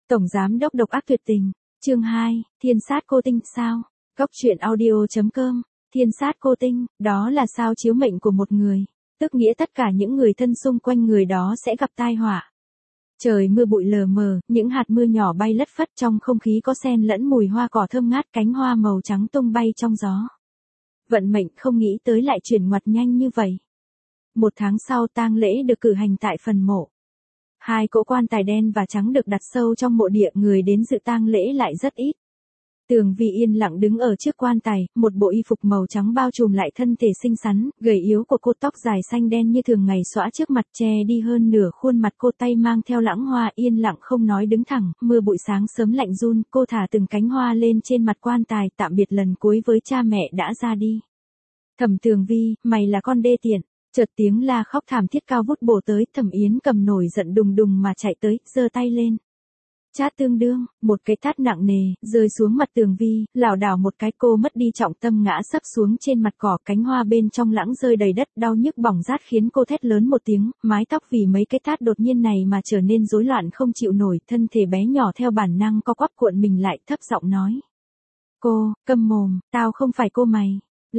Tổng giám đốc độc ác tuyệt tình. Chương 2, Thiên sát cô tinh sao? Cốc truyện audio.com. Thiên sát cô tinh, đó là sao chiếu mệnh của một người, tức nghĩa tất cả những người thân xung quanh người đó sẽ gặp tai họa. Trời mưa bụi lờ mờ, những hạt mưa nhỏ bay lất phất, trong không khí có xen lẫn mùi hoa cỏ thơm ngát, cánh hoa màu trắng tung bay trong gió. Vận mệnh không nghĩ tới lại chuyển ngoặt nhanh như vậy. 1 tháng sau, tang lễ được cử hành tại phần mộ. 2 cỗ quan tài đen và trắng được đặt sâu trong mộ địa, người đến dự tang lễ lại rất ít. Tường Vi yên lặng đứng ở trước quan tài, một bộ y phục màu trắng bao trùm lại thân thể xinh xắn, gầy yếu của cô, tóc dài xanh đen như thường ngày xõa trước mặt che đi hơn nửa khuôn mặt cô, tay mang theo lãng hoa, yên lặng không nói đứng thẳng, mưa bụi sáng sớm lạnh run, cô thả từng cánh hoa lên trên mặt quan tài, tạm biệt lần cuối với cha mẹ đã ra đi. Thẩm Tường Vi, mày là con đê tiện. Chợt tiếng la khóc thảm thiết cao vút bổ tới, Thẩm Yến Cầm nổi giận đùng đùng mà chạy tới, giơ tay lên. Chát tương đương, một cái tát nặng nề, rơi xuống mặt Tường Vi, lảo đảo một cái, cô mất đi trọng tâm ngã sấp xuống trên mặt cỏ, cánh hoa bên trong lãng rơi đầy đất, đau nhức bỏng rát khiến cô thét lớn một tiếng, mái tóc vì mấy cái tát đột nhiên này mà trở nên rối loạn không chịu nổi, thân thể bé nhỏ theo bản năng co quắp cuộn mình lại, thấp giọng nói. Cô, câm mồm, tao không phải cô mày,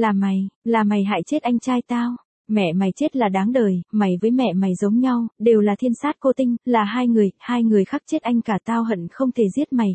là mày hại chết anh trai tao. Mẹ mày chết là đáng đời, mày với mẹ mày giống nhau, đều là thiên sát cô tinh, là hai người khắc chết anh cả, tao hận không thể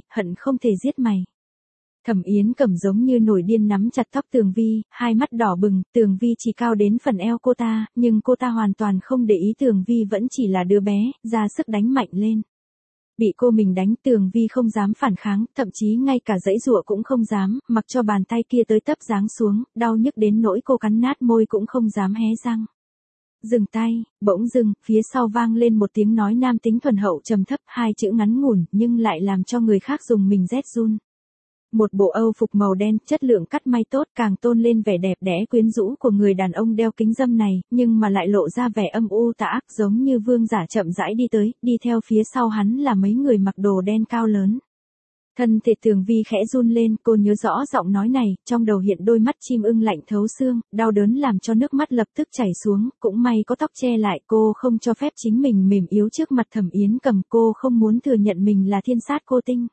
giết mày. Thẩm Yến Cầm giống như nổi điên nắm chặt tóc Tường Vi, hai mắt đỏ bừng, Tường Vi chỉ cao đến phần eo cô ta, nhưng cô ta hoàn toàn không để ý, Tường Vi vẫn chỉ là đứa bé, ra sức đánh mạnh lên. Bị cô mình đánh, Tường Vi không dám phản kháng, thậm chí ngay cả giãy giụa cũng không dám, mặc cho bàn tay kia tới tấp giáng xuống, đau nhức đến nỗi cô cắn nát môi cũng không dám hé răng. Dừng tay, bỗng dưng, phía sau vang lên một tiếng nói nam tính thuần hậu trầm thấp, 2 chữ ngắn ngủn, nhưng lại làm cho người khác dùng mình rét run. Một bộ âu phục màu đen, chất lượng cắt may tốt, càng tôn lên vẻ đẹp đẽ quyến rũ của người đàn ông đeo kính râm này, nhưng mà lại lộ ra vẻ âm u tà ác, giống như vương giả chậm rãi đi tới, đi theo phía sau hắn là mấy người mặc đồ đen cao lớn. Thân thể Tường Vi khẽ run lên, cô nhớ rõ giọng nói này, trong đầu hiện đôi mắt chim ưng lạnh thấu xương, đau đớn làm cho nước mắt lập tức chảy xuống, cũng may có tóc che lại, cô không cho phép chính mình mềm yếu trước mặt Thẩm Yến Cầm, cô không muốn thừa nhận mình là thiên sát cô tinh.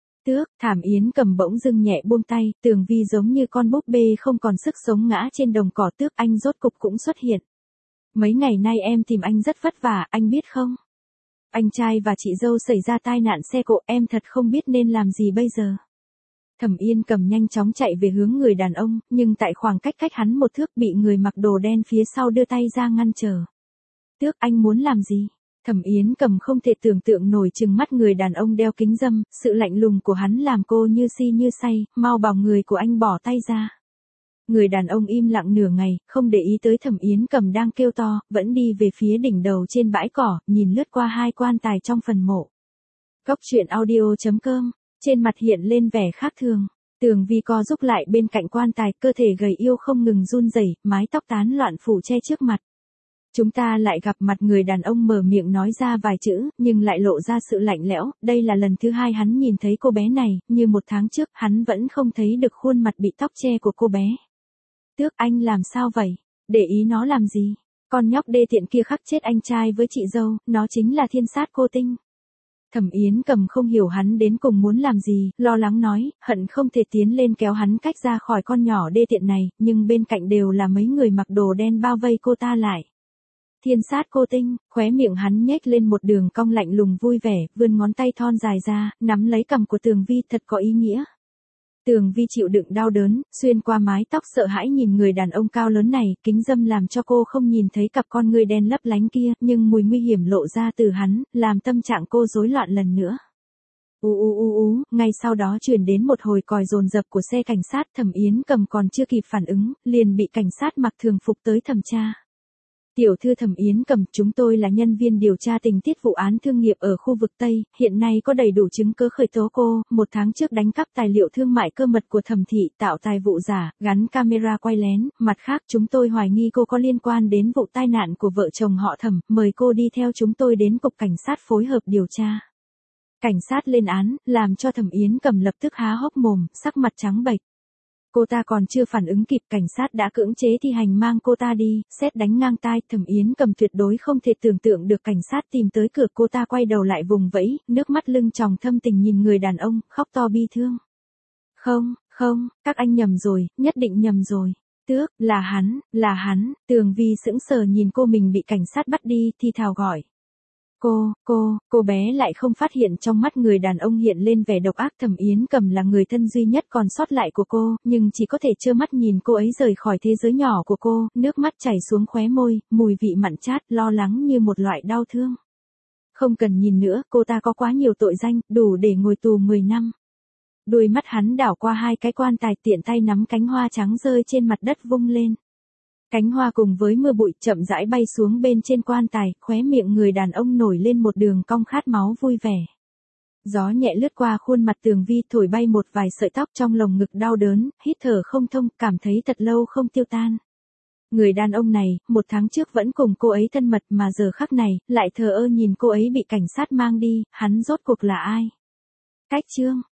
Thẩm Yến Cầm bỗng dưng nhẹ buông tay, Tường Vi giống như con búp bê không còn sức sống ngã trên đồng cỏ. Tước, anh rốt cục cũng xuất hiện. Mấy ngày nay em tìm anh rất vất vả, anh biết không? Anh trai và chị dâu xảy ra tai nạn xe cộ, em thật không biết nên làm gì bây giờ. Thẩm Yến Cầm nhanh chóng chạy về hướng người đàn ông, nhưng tại khoảng cách hắn 1 thước bị người mặc đồ đen phía sau đưa tay ra ngăn trở. Tước, anh muốn làm gì? Thẩm Yến Cầm không thể tưởng tượng nổi trừng mắt người đàn ông đeo kính râm, sự lạnh lùng của hắn làm cô như si như say, mau bảo người của anh bỏ tay ra. Người đàn ông im lặng nửa ngày, không để ý tới Thẩm Yến Cầm đang kêu to, vẫn đi về phía đỉnh đầu trên bãi cỏ, nhìn lướt qua 2 quan tài trong phần mộ. Cốc truyện audio.com, trên mặt hiện lên vẻ khác thường. Tường Vi co rúc lại bên cạnh quan tài, cơ thể gầy yêu không ngừng run rẩy, mái tóc tán loạn phủ che trước mặt. Chúng ta lại gặp mặt, người đàn ông mở miệng nói ra vài chữ, nhưng lại lộ ra sự lạnh lẽo, đây là lần thứ 2 hắn nhìn thấy cô bé này, như 1 tháng trước, hắn vẫn không thấy được khuôn mặt bị tóc che của cô bé. Tước, anh làm sao vậy? Để ý nó làm gì? Con nhóc đê tiện kia khắc chết anh trai với chị dâu, nó chính là thiên sát cô tinh. Thẩm Yến Cầm không hiểu hắn đến cùng muốn làm gì, lo lắng nói, hận không thể tiến lên kéo hắn cách ra khỏi con nhỏ đê tiện này, nhưng bên cạnh đều là mấy người mặc đồ đen bao vây cô ta lại. Thiên sát cô tinh, khóe miệng hắn nhếch lên một đường cong lạnh lùng vui vẻ, vươn ngón tay thon dài ra, nắm lấy cằm của Tường Vi, thật có ý nghĩa. Tường Vi chịu đựng đau đớn, xuyên qua mái tóc sợ hãi nhìn người đàn ông cao lớn này, kính râm làm cho cô không nhìn thấy cặp con ngươi đen lấp lánh kia, nhưng mùi nguy hiểm lộ ra từ hắn, làm tâm trạng cô rối loạn lần nữa. Ngay sau đó truyền đến một hồi còi dồn dập của xe cảnh sát, Thẩm Yến Cầm còn chưa kịp phản ứng, liền bị cảnh sát mặc thường phục tới thẩm tra. Tiểu thư Thẩm Yến Cầm, chúng tôi là nhân viên điều tra tình tiết vụ án thương nghiệp ở khu vực Tây, hiện nay có đầy đủ chứng cứ khởi tố cô, 1 tháng trước đánh cắp tài liệu thương mại cơ mật của Thẩm thị, tạo tài vụ giả, gắn camera quay lén, mặt khác chúng tôi hoài nghi cô có liên quan đến vụ tai nạn của vợ chồng họ Thẩm, mời cô đi theo chúng tôi đến cục cảnh sát phối hợp điều tra. Cảnh sát lên án, làm cho Thẩm Yến Cầm lập tức há hốc mồm, sắc mặt trắng bệch. Cô ta còn chưa phản ứng kịp, cảnh sát đã cưỡng chế thi hành mang cô ta đi, sét đánh ngang tai. Thẩm Yến Cầm tuyệt đối không thể tưởng tượng được cảnh sát tìm tới cửa, cô ta quay đầu lại vùng vẫy, nước mắt lưng tròng thâm tình nhìn người đàn ông, khóc to bi thương. Không, không, các anh nhầm rồi, nhất định nhầm rồi. Tước, là hắn. Tường Vi sững sờ nhìn cô mình bị cảnh sát bắt đi, thì thào gọi. Cô bé lại không phát hiện trong mắt người đàn ông hiện lên vẻ độc ác. Thẩm Yến Cầm là người thân duy nhất còn sót lại của cô, nhưng chỉ có thể trơ mắt nhìn cô ấy rời khỏi thế giới nhỏ của cô, nước mắt chảy xuống khóe môi, mùi vị mặn chát, lo lắng như một loại đau thương. Không cần nhìn nữa, cô ta có quá nhiều tội danh, đủ để ngồi tù 10 năm. Đôi mắt hắn đảo qua hai cái quan tài, tiện tay nắm cánh hoa trắng rơi trên mặt đất vung lên. Cánh hoa cùng với mưa bụi chậm rãi bay xuống bên trên quan tài, khóe miệng người đàn ông nổi lên một đường cong khát máu vui vẻ. Gió nhẹ lướt qua khuôn mặt Tường Vi, thổi bay một vài sợi tóc trong lồng ngực đau đớn, hít thở không thông, cảm thấy thật lâu không tiêu tan. Người đàn ông này, 1 tháng trước vẫn cùng cô ấy thân mật mà giờ khắc này, lại thờ ơ nhìn cô ấy bị cảnh sát mang đi, hắn rốt cuộc là ai? Cách chương